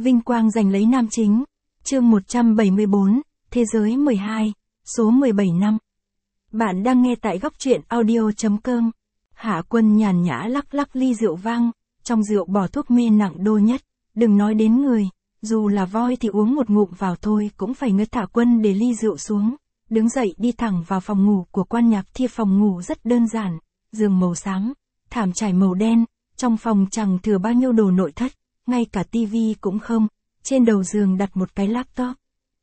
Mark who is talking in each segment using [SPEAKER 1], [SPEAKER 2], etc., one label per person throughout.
[SPEAKER 1] Vinh quang giành lấy nam chính. Chương 174, Thế giới 12, số 17 năm. Bạn đang nghe tại góc truyện audio.com. Hạ Quân nhàn nhã lắc lắc ly rượu vang, trong rượu bỏ thuốc mê nặng đô nhất, đừng nói đến người, dù là voi thì uống một ngụm vào thôi cũng phải ngất. Hạ Quân để ly rượu xuống, đứng dậy đi thẳng vào phòng ngủ của Quan Nhạc Thiên. Phòng ngủ rất đơn giản, giường màu xám, thảm trải màu đen, trong phòng chẳng thừa bao nhiêu đồ nội thất, ngay cả tivi cũng không, trên đầu giường đặt một cái laptop.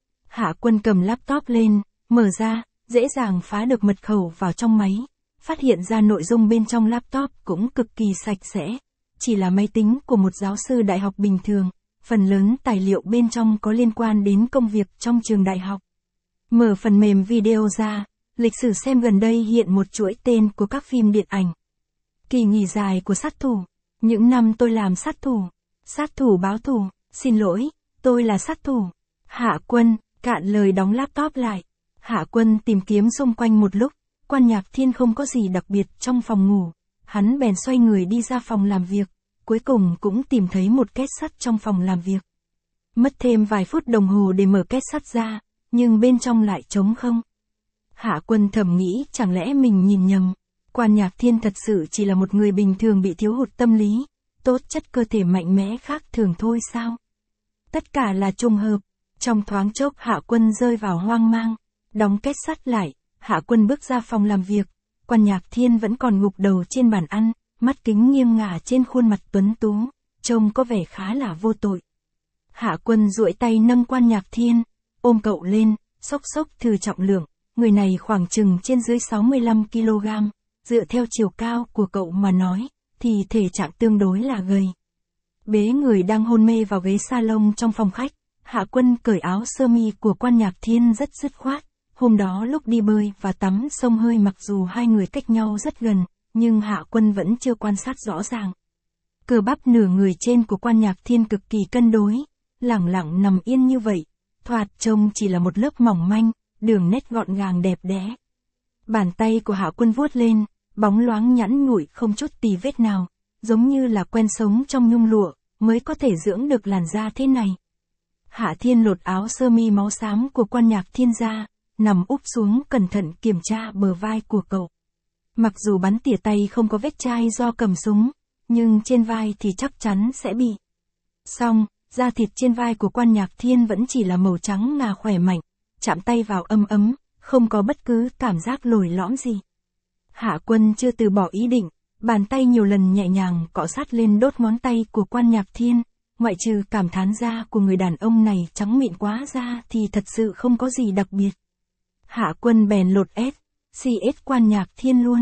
[SPEAKER 1] Hạ Quân cầm laptop lên, mở ra, dễ dàng phá được mật khẩu vào trong máy, phát hiện ra nội dung bên trong laptop cũng cực kỳ sạch sẽ, chỉ là máy tính của một giáo sư đại học bình thường, phần lớn tài liệu bên trong có liên quan đến công việc trong trường đại học. Mở phần mềm video ra, lịch sử xem gần đây hiện một chuỗi tên của các phim điện ảnh. Kỳ nghỉ dài của sát thủ, những năm tôi làm sát thủ báo thù, xin lỗi, tôi là sát thủ. Hạ Quân, cạn lời đóng laptop lại. Hạ Quân tìm kiếm xung quanh một lúc, Quan Nhạc Thiên không có gì đặc biệt trong phòng ngủ, hắn bèn xoay người đi ra phòng làm việc, cuối cùng cũng tìm thấy một két sắt trong phòng làm việc. Mất thêm vài phút đồng hồ để mở két sắt ra, nhưng bên trong lại trống không. Hạ Quân thầm nghĩ chẳng lẽ mình nhìn nhầm, Quan Nhạc Thiên thật sự chỉ là một người bình thường bị thiếu hụt tâm lý, tố chất cơ thể mạnh mẽ khác thường thôi sao? Tất cả là trùng hợp. Trong thoáng chốc Hạ Quân rơi vào hoang mang, đóng két sắt lại, Hạ Quân bước ra phòng làm việc, Quan Nhạc Thiên vẫn còn gục đầu trên bàn ăn, mắt kính nghiêng ngả trên khuôn mặt tuấn tú, trông có vẻ khá là vô tội. Hạ Quân duỗi tay nâng Quan Nhạc Thiên, ôm cậu lên, xốc thử trọng lượng, người này khoảng chừng trên dưới 65 kg, dựa theo chiều cao của cậu mà nói, thì thể trạng tương đối là gầy. Bế người đang hôn mê vào ghế salon trong phòng khách, Hạ Quân cởi áo sơ mi của Quan Nhạc Thiên rất dứt khoát. Hôm đó lúc đi bơi và tắm sông hơi mặc dù hai người cách nhau rất gần, nhưng Hạ Quân vẫn chưa quan sát rõ ràng. Cơ bắp nửa người trên của Quan Nhạc Thiên cực kỳ cân đối, lẳng lặng nằm yên như vậy, thoạt trông chỉ là một lớp mỏng manh, đường nét gọn gàng đẹp đẽ. Bàn tay của Hạ Quân vuốt lên, bóng loáng nhẵn nhụi không chút tì vết nào, giống như là quen sống trong nhung lụa, mới có thể dưỡng được làn da thế này. Hạ Thiên lột áo sơ mi máu xám của Quan Nhạc Thiên ra, nằm úp xuống cẩn thận kiểm tra bờ vai của cậu. Mặc dù bắn tỉa tay không có vết chai do cầm súng, nhưng trên vai thì chắc chắn sẽ bị. Xong, da thịt trên vai của Quan Nhạc Thiên vẫn chỉ là màu trắng ngà khỏe mạnh, chạm tay vào ấm ấm, không có bất cứ cảm giác lồi lõm gì. Hạ Quân chưa từ bỏ ý định, bàn tay nhiều lần nhẹ nhàng cọ sát lên đốt ngón tay của Quan Nhạc Thiên. Ngoại trừ cảm thán da của người đàn ông này trắng mịn quá ra thì thật sự không có gì đặc biệt. Hạ Quân bèn lột CS Quan Nhạc Thiên luôn.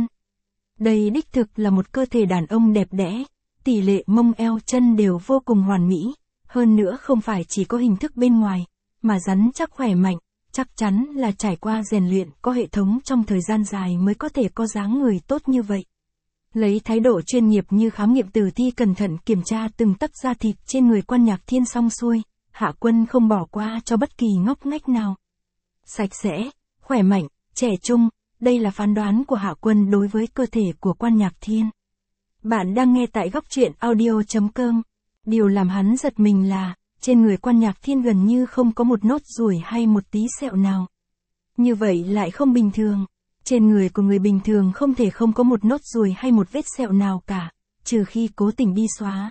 [SPEAKER 1] Đây đích thực là một cơ thể đàn ông đẹp đẽ, tỷ lệ mông eo chân đều vô cùng hoàn mỹ, hơn nữa không phải chỉ có hình thức bên ngoài, mà rắn chắc khỏe mạnh, chắc chắn là trải qua rèn luyện có hệ thống trong thời gian dài mới có thể có dáng người tốt như vậy. Lấy thái độ chuyên nghiệp như khám nghiệm tử thi cẩn thận kiểm tra từng tấc da thịt trên người Quan Nhạc Thiên xong xuôi, Hạ Quân không bỏ qua cho bất kỳ ngóc ngách nào. Sạch sẽ, khỏe mạnh, trẻ trung, đây là phán đoán của Hạ Quân đối với cơ thể của Quan Nhạc Thiên. Bạn đang nghe tại góc truyện audio.com. Điều làm hắn giật mình là, trên người Quan Nhạc Thiên gần như không có một nốt ruồi hay một tí sẹo nào. Như vậy lại không bình thường. Trên người của người bình thường không thể không có một nốt ruồi hay một vết sẹo nào cả, trừ khi cố tình đi xóa.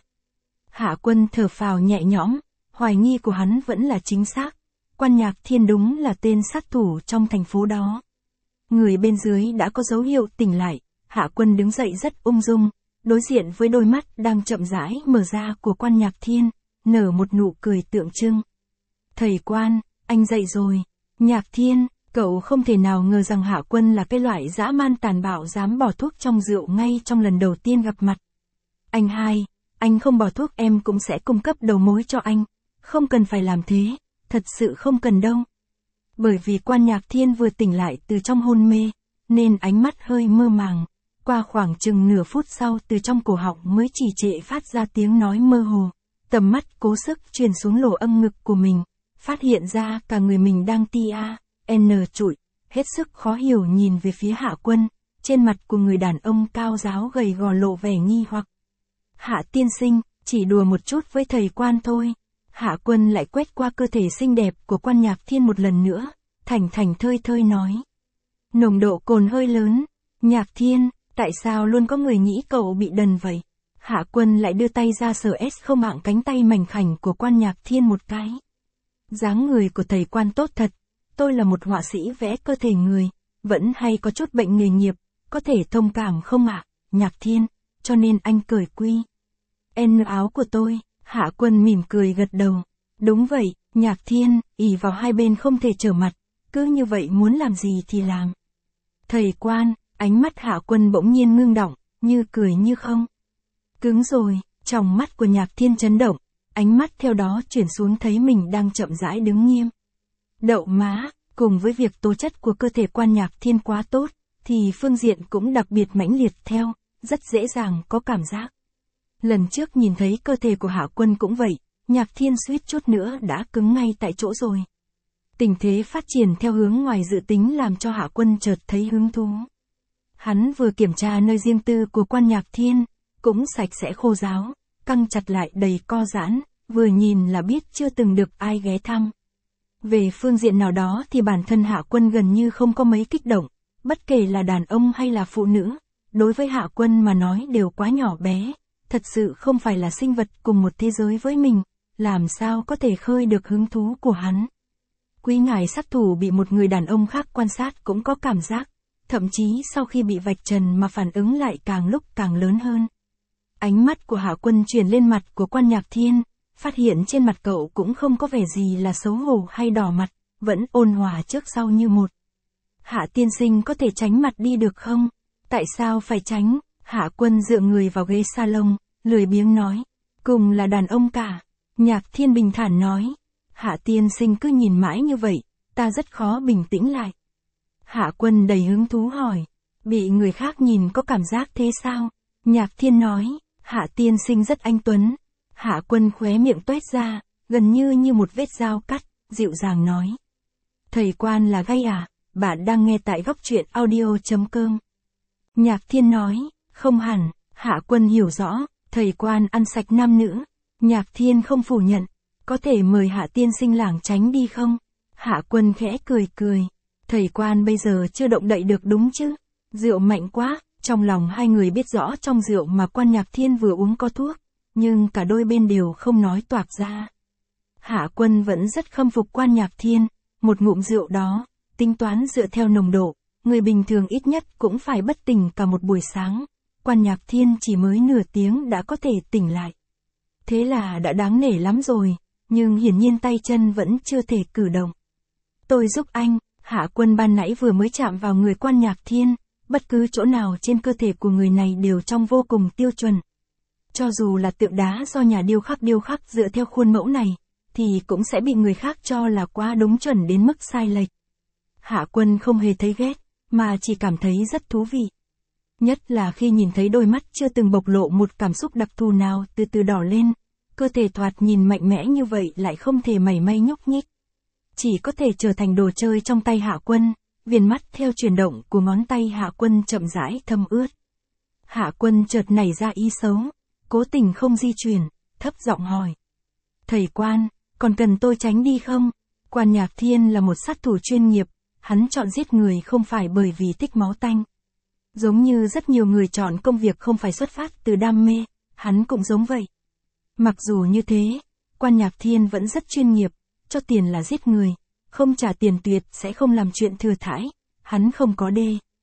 [SPEAKER 1] Hạ Quân thở phào nhẹ nhõm, hoài nghi của hắn vẫn là chính xác. Quan Nhạc Thiên đúng là tên sát thủ trong thành phố đó. Người bên dưới đã có dấu hiệu tỉnh lại, Hạ Quân đứng dậy rất ung dung, đối diện với đôi mắt đang chậm rãi mở ra của Quan Nhạc Thiên, nở một nụ cười tượng trưng. Thầy Quan, anh dậy rồi. Nhạc Thiên. Cậu không thể nào ngờ rằng Hạ Quân là cái loại dã man tàn bạo dám bỏ thuốc trong rượu ngay trong lần đầu tiên gặp mặt. Anh hai, anh không bỏ thuốc em cũng sẽ cung cấp đầu mối cho anh. Không cần phải làm thế, thật sự không cần đâu. Bởi vì Quan Nhạc Thiên vừa tỉnh lại từ trong hôn mê, nên ánh mắt hơi mơ màng. Qua khoảng chừng nửa phút sau từ trong cổ họng mới trì trệ phát ra tiếng nói mơ hồ. Tầm mắt cố sức truyền xuống lỗ âm ngực của mình, phát hiện ra cả người mình đang trụi, hết sức khó hiểu nhìn về phía Hạ Quân, trên mặt của người đàn ông cao ráo gầy gò lộ vẻ nghi hoặc. Hạ tiên sinh, chỉ đùa một chút với thầy Quan thôi. Hạ Quân lại quét qua cơ thể xinh đẹp của Quan Nhạc Thiên một lần nữa, thảnh thảnh thơi thơi nói. Nồng độ cồn hơi lớn. Nhạc Thiên, tại sao luôn có người nghĩ cậu bị đần vậy? Hạ Quân lại đưa tay ra sờ không hạng cánh tay mảnh khảnh của Quan Nhạc Thiên một cái. Dáng người của thầy Quan tốt thật, tôi là một họa sĩ vẽ cơ thể người, vẫn hay có chút bệnh nghề nghiệp, có thể thông cảm không ạ, Nhạc Thiên, cho nên anh cởi quy N áo của tôi. Hạ Quân mỉm cười gật đầu. Đúng vậy, Nhạc Thiên, ỉ vào hai bên không thể trở mặt, cứ như vậy muốn làm gì thì làm. Thầy Quan, ánh mắt Hạ Quân bỗng nhiên ngưng động, như cười như không. Cứng rồi, tròng mắt của Nhạc Thiên chấn động, ánh mắt theo đó chuyển xuống thấy mình đang chậm rãi đứng nghiêm. Đậu má, cùng với việc tố chất của cơ thể Quan Nhạc Thiên quá tốt, thì phương diện cũng đặc biệt mãnh liệt theo, rất dễ dàng có cảm giác. Lần trước nhìn thấy cơ thể của Hạ Quân cũng vậy, Nhạc Thiên suýt chút nữa đã cứng ngay tại chỗ rồi. Tình thế phát triển theo hướng ngoài dự tính làm cho Hạ Quân chợt thấy hứng thú. Hắn vừa kiểm tra nơi riêng tư của Quan Nhạc Thiên, cũng sạch sẽ khô ráo, căng chặt lại đầy co giãn, vừa nhìn là biết chưa từng được ai ghé thăm. Về phương diện nào đó thì bản thân Hạ Quân gần như không có mấy kích động, bất kể là đàn ông hay là phụ nữ, đối với Hạ Quân mà nói đều quá nhỏ bé, thật sự không phải là sinh vật cùng một thế giới với mình, làm sao có thể khơi được hứng thú của hắn. Quý ngài sát thủ bị một người đàn ông khác quan sát cũng có cảm giác, thậm chí sau khi bị vạch trần mà phản ứng lại càng lúc càng lớn hơn. Ánh mắt của Hạ Quân chuyển lên mặt của Quan Nhạc Thiên, phát hiện trên mặt cậu cũng không có vẻ gì là xấu hổ hay đỏ mặt, vẫn ôn hòa trước sau như một. Hạ tiên sinh có thể tránh mặt đi được không? Tại sao phải tránh? Hạ Quân dựa người vào ghế salon, lười biếng nói. Cùng là đàn ông cả. Nhạc Thiên bình thản nói. Hạ tiên sinh cứ nhìn mãi như vậy, ta rất khó bình tĩnh lại. Hạ Quân đầy hứng thú hỏi. Bị người khác nhìn có cảm giác thế sao? Nhạc Thiên nói. Hạ tiên sinh rất anh tuấn. Hạ Quân khóe miệng toét ra, gần như một vết dao cắt, dịu dàng nói. Thầy Quan là gay à? Bạn đang nghe tại góc truyện audio.com. Nhạc Thiên nói. Không hẳn. Hạ Quân hiểu rõ, thầy Quan ăn sạch nam nữ. Nhạc Thiên không phủ nhận. Có thể mời Hạ tiên sinh lảng tránh đi không? Hạ Quân khẽ cười cười. Thầy Quan bây giờ chưa động đậy được đúng chứ? Rượu mạnh quá. Trong lòng hai người biết rõ trong rượu mà Quan Nhạc Thiên vừa uống có thuốc, nhưng cả đôi bên đều không nói toạc ra. Hạ Quân vẫn rất khâm phục Quan Nhạc Thiên, một ngụm rượu đó, tính toán dựa theo nồng độ, người bình thường ít nhất cũng phải bất tỉnh cả một buổi sáng. Quan Nhạc Thiên chỉ mới nửa tiếng đã có thể tỉnh lại. Thế là đã đáng nể lắm rồi, nhưng hiển nhiên tay chân vẫn chưa thể cử động. Tôi giúp anh. Hạ Quân ban nãy vừa mới chạm vào người Quan Nhạc Thiên, bất cứ chỗ nào trên cơ thể của người này đều trông vô cùng tiêu chuẩn. Cho dù là tượng đá do nhà điêu khắc dựa theo khuôn mẫu này, thì cũng sẽ bị người khác cho là quá đúng chuẩn đến mức sai lệch. Hạ Quân không hề thấy ghét, mà chỉ cảm thấy rất thú vị. Nhất là khi nhìn thấy đôi mắt chưa từng bộc lộ một cảm xúc đặc thù nào từ từ đỏ lên, cơ thể thoạt nhìn mạnh mẽ như vậy lại không thể mảy may nhúc nhích. Chỉ có thể trở thành đồ chơi trong tay Hạ Quân, viền mắt theo chuyển động của ngón tay Hạ Quân chậm rãi thâm ướt. Hạ Quân chợt nảy ra ý xấu, cố tình không di chuyển, thấp giọng hỏi. Thầy Quan, còn cần tôi tránh đi không? Quan Nhạc Thiên là một sát thủ chuyên nghiệp, hắn chọn giết người không phải bởi vì thích máu tanh. Giống như rất nhiều người chọn công việc không phải xuất phát từ đam mê, hắn cũng giống vậy. Mặc dù như thế, Quan Nhạc Thiên vẫn rất chuyên nghiệp, cho tiền là giết người, không trả tiền tuyệt sẽ không làm chuyện thừa thãi, hắn không có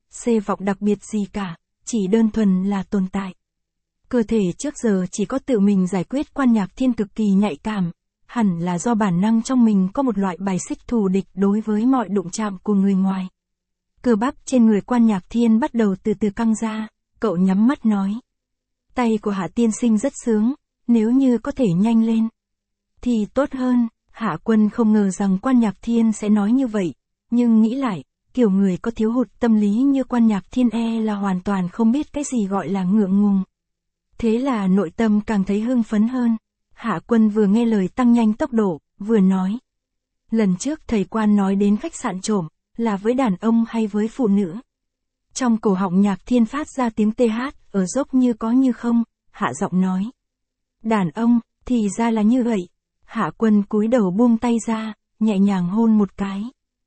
[SPEAKER 1] C vọng đặc biệt gì cả, chỉ đơn thuần là tồn tại. Cơ thể trước giờ chỉ có tự mình giải quyết. Quan Nhạc Thiên cực kỳ nhạy cảm, hẳn là do bản năng trong mình có một loại bài xích thù địch đối với mọi đụng chạm của người ngoài. Cơ bắp trên người Quan Nhạc Thiên bắt đầu từ từ căng ra, cậu nhắm mắt nói. Tay của Hạ tiên sinh rất sướng, nếu như có thể nhanh lên thì tốt hơn. Hạ Quân không ngờ rằng Quan Nhạc Thiên sẽ nói như vậy, nhưng nghĩ lại, kiểu người có thiếu hụt tâm lý như Quan Nhạc Thiên là hoàn toàn không biết cái gì gọi là ngượng ngùng. Thế là nội tâm càng thấy hưng phấn hơn. Hạ Quân vừa nghe lời tăng nhanh tốc độ, vừa nói. Lần trước thầy Quan nói đến khách sạn trộm, là với đàn ông hay với phụ nữ? Trong cổ họng Nhạc Thiên phát ra tiếng TH, ở dốc như có như không, hạ giọng nói. Đàn ông, thì ra là như vậy. Hạ Quân cúi đầu buông tay ra, nhẹ nhàng hôn một cái.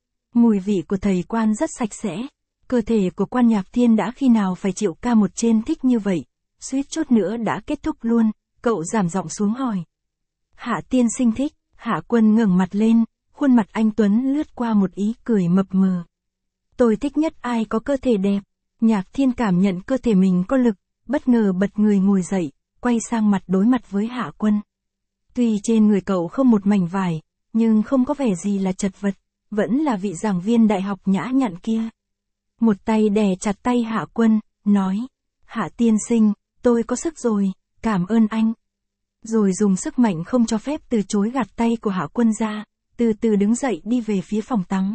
[SPEAKER 1] Mùi vị của thầy Quan rất sạch sẽ. Cơ thể của Quan Nhạc Thiên đã khi nào phải chịu ca một trên thích như vậy, suýt chút nữa đã kết thúc luôn, cậu giảm giọng xuống hỏi. Hạ tiên sinh thích, Hạ Quân ngẩng mặt lên, khuôn mặt anh Tuấn lướt qua một ý cười mập mờ. Tôi thích nhất ai có cơ thể đẹp. Nhạc Thiên cảm nhận cơ thể mình có lực, bất ngờ bật người ngồi dậy, quay sang mặt đối mặt với Hạ Quân. Tuy trên người cậu không một mảnh vải, nhưng không có vẻ gì là chật vật, vẫn là vị giảng viên đại học nhã nhặn kia. Một tay đè chặt tay Hạ Quân, nói, Hạ tiên sinh, tôi có sức rồi, cảm ơn anh. Rồi dùng sức mạnh không cho phép từ chối gạt tay của Hạ Quân ra, từ từ đứng dậy đi về phía phòng tắm.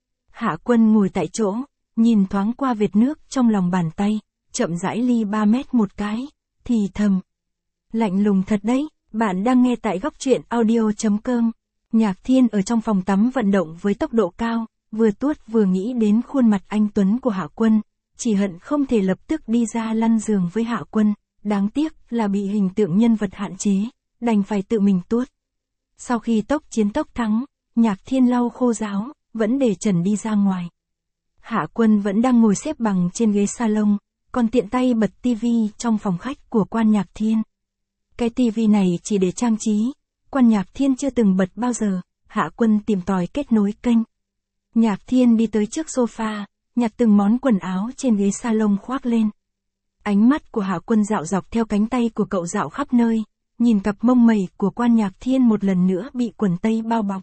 [SPEAKER 1] Hạ Quân ngồi tại chỗ, nhìn thoáng qua vệt nước trong lòng bàn tay, chậm rãi ly 3 mét một cái, thì thầm. Lạnh lùng thật đấy, bạn đang nghe tại góc truyện audio.com. Nhạc Thiên ở trong phòng tắm vận động với tốc độ cao, vừa tuốt vừa nghĩ đến khuôn mặt anh Tuấn của Hạ Quân, chỉ hận không thể lập tức đi ra lăn giường với Hạ Quân, đáng tiếc là bị hình tượng nhân vật hạn chế, đành phải tự mình tuốt. Sau khi tốc chiến tốc thắng, Nhạc Thiên lau khô ráo, vẫn để trần đi ra ngoài. Hạ Quân vẫn đang ngồi xếp bằng trên ghế salon, còn tiện tay bật tivi trong phòng khách của Quan Nhạc Thiên. Cái tivi này chỉ để trang trí, Quan Nhạc Thiên chưa từng bật bao giờ. Hạ Quân tìm tòi kết nối kênh. Nhạc Thiên đi tới trước sofa, nhặt từng món quần áo trên ghế salon khoác lên. Ánh mắt của Hạ Quân dạo dọc theo cánh tay của cậu dạo khắp nơi, nhìn cặp mông mẩy của Quan Nhạc Thiên một lần nữa bị quần tây bao bọc.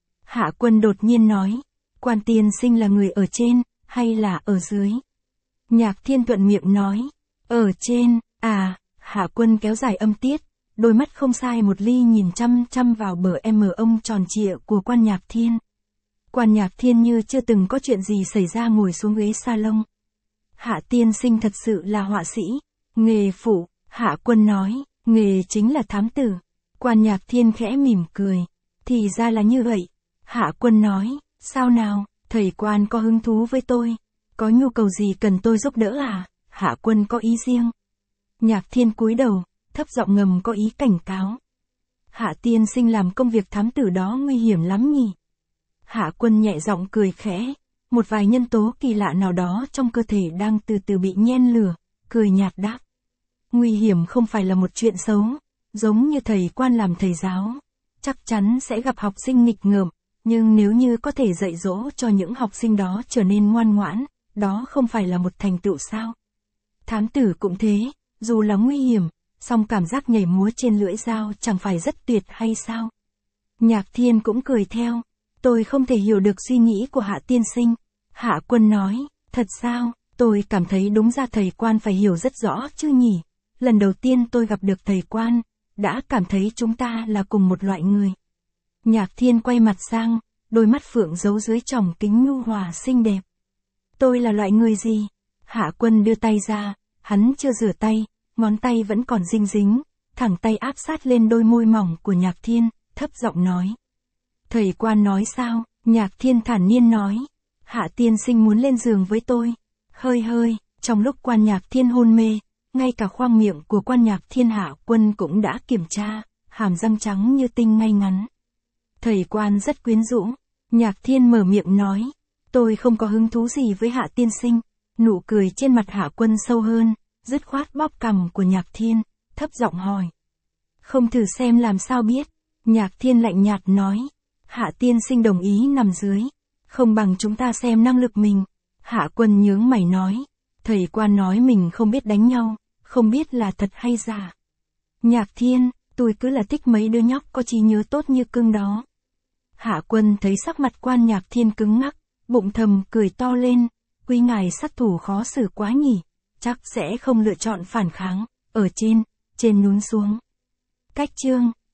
[SPEAKER 1] Hạ Quân đột nhiên nói, Quan tiên sinh là người ở trên, hay là ở dưới? Nhạc Thiên thuận miệng nói, ở trên, à. Hạ Quân kéo dài âm tiết, đôi mắt không sai một ly nhìn chăm chăm vào bờ ông tròn trịa của Quan Nhạc Thiên. Quan Nhạc Thiên như chưa từng có chuyện gì xảy ra ngồi xuống ghế salon. Hạ tiên sinh thật sự là họa sĩ, nghề phụ, Hạ Quân nói, nghề chính là thám tử. Quan Nhạc Thiên khẽ mỉm cười, thì ra là như vậy. Hạ Quân nói, sao nào, thầy Quan có hứng thú với tôi, có nhu cầu gì cần tôi giúp đỡ à? Hạ Quân có ý riêng. Nhạc Thiên cúi đầu, thấp giọng ngầm có ý cảnh cáo. Hạ tiên sinh làm công việc thám tử đó nguy hiểm lắm nhỉ? Hạ Quân nhẹ giọng cười khẽ, một vài nhân tố kỳ lạ nào đó trong cơ thể đang từ từ bị nhen lửa, cười nhạt đáp. Nguy hiểm không phải là một chuyện xấu, giống như thầy Quan làm thầy giáo, chắc chắn sẽ gặp học sinh nghịch ngợm, nhưng nếu như có thể dạy dỗ cho những học sinh đó trở nên ngoan ngoãn, đó không phải là một thành tựu sao? Thám tử cũng thế, dù là nguy hiểm, song cảm giác nhảy múa trên lưỡi dao chẳng phải rất tuyệt hay sao? Nhạc Thiên cũng cười theo, tôi không thể hiểu được suy nghĩ của Hạ tiên sinh. Hạ Quân nói, thật sao, tôi cảm thấy đúng ra thầy Quan phải hiểu rất rõ chứ nhỉ? Lần đầu tiên tôi gặp được thầy Quan, đã cảm thấy chúng ta là cùng một loại người. Nhạc Thiên quay mặt sang, đôi mắt phượng giấu dưới tròng kính nhu hòa xinh đẹp. Tôi là loại người gì? Hạ Quân đưa tay ra, hắn chưa rửa tay, ngón tay vẫn còn dinh dính, thẳng tay áp sát lên đôi môi mỏng của Nhạc Thiên, thấp giọng nói. Thầy Quan nói sao? Nhạc Thiên thản nhiên nói. Hạ tiên sinh muốn lên giường với tôi. Hơi, trong lúc Quan Nhạc Thiên hôn mê, ngay cả khoang miệng của Quan Nhạc Thiên Hạ Quân cũng đã kiểm tra, hàm răng trắng như tinh ngay ngắn. Thầy Quan rất quyến rũ. Nhạc Thiên mở miệng nói. Tôi không có hứng thú gì với Hạ tiên sinh. Nụ cười trên mặt Hạ Quân sâu hơn, dứt khoát bóp cằm của Nhạc Thiên, thấp giọng hỏi. Không thử xem làm sao biết. Nhạc Thiên lạnh nhạt nói. Hạ tiên sinh đồng ý nằm dưới. Không bằng chúng ta xem năng lực mình. Hạ Quân nhướng mày nói. Thầy Quan nói mình không biết đánh nhau, không biết là thật hay giả. Nhạc Thiên, tôi cứ là thích mấy đứa nhóc có trí nhớ tốt như cưng đó. Hạ Quân thấy sắc mặt Quan Nhạc Thiên cứng ngắc, bụng thầm cười to lên. Quý ngài sát thủ khó xử quá nhỉ, chắc sẽ không lựa chọn phản kháng, ở trên nhún xuống. Cách chương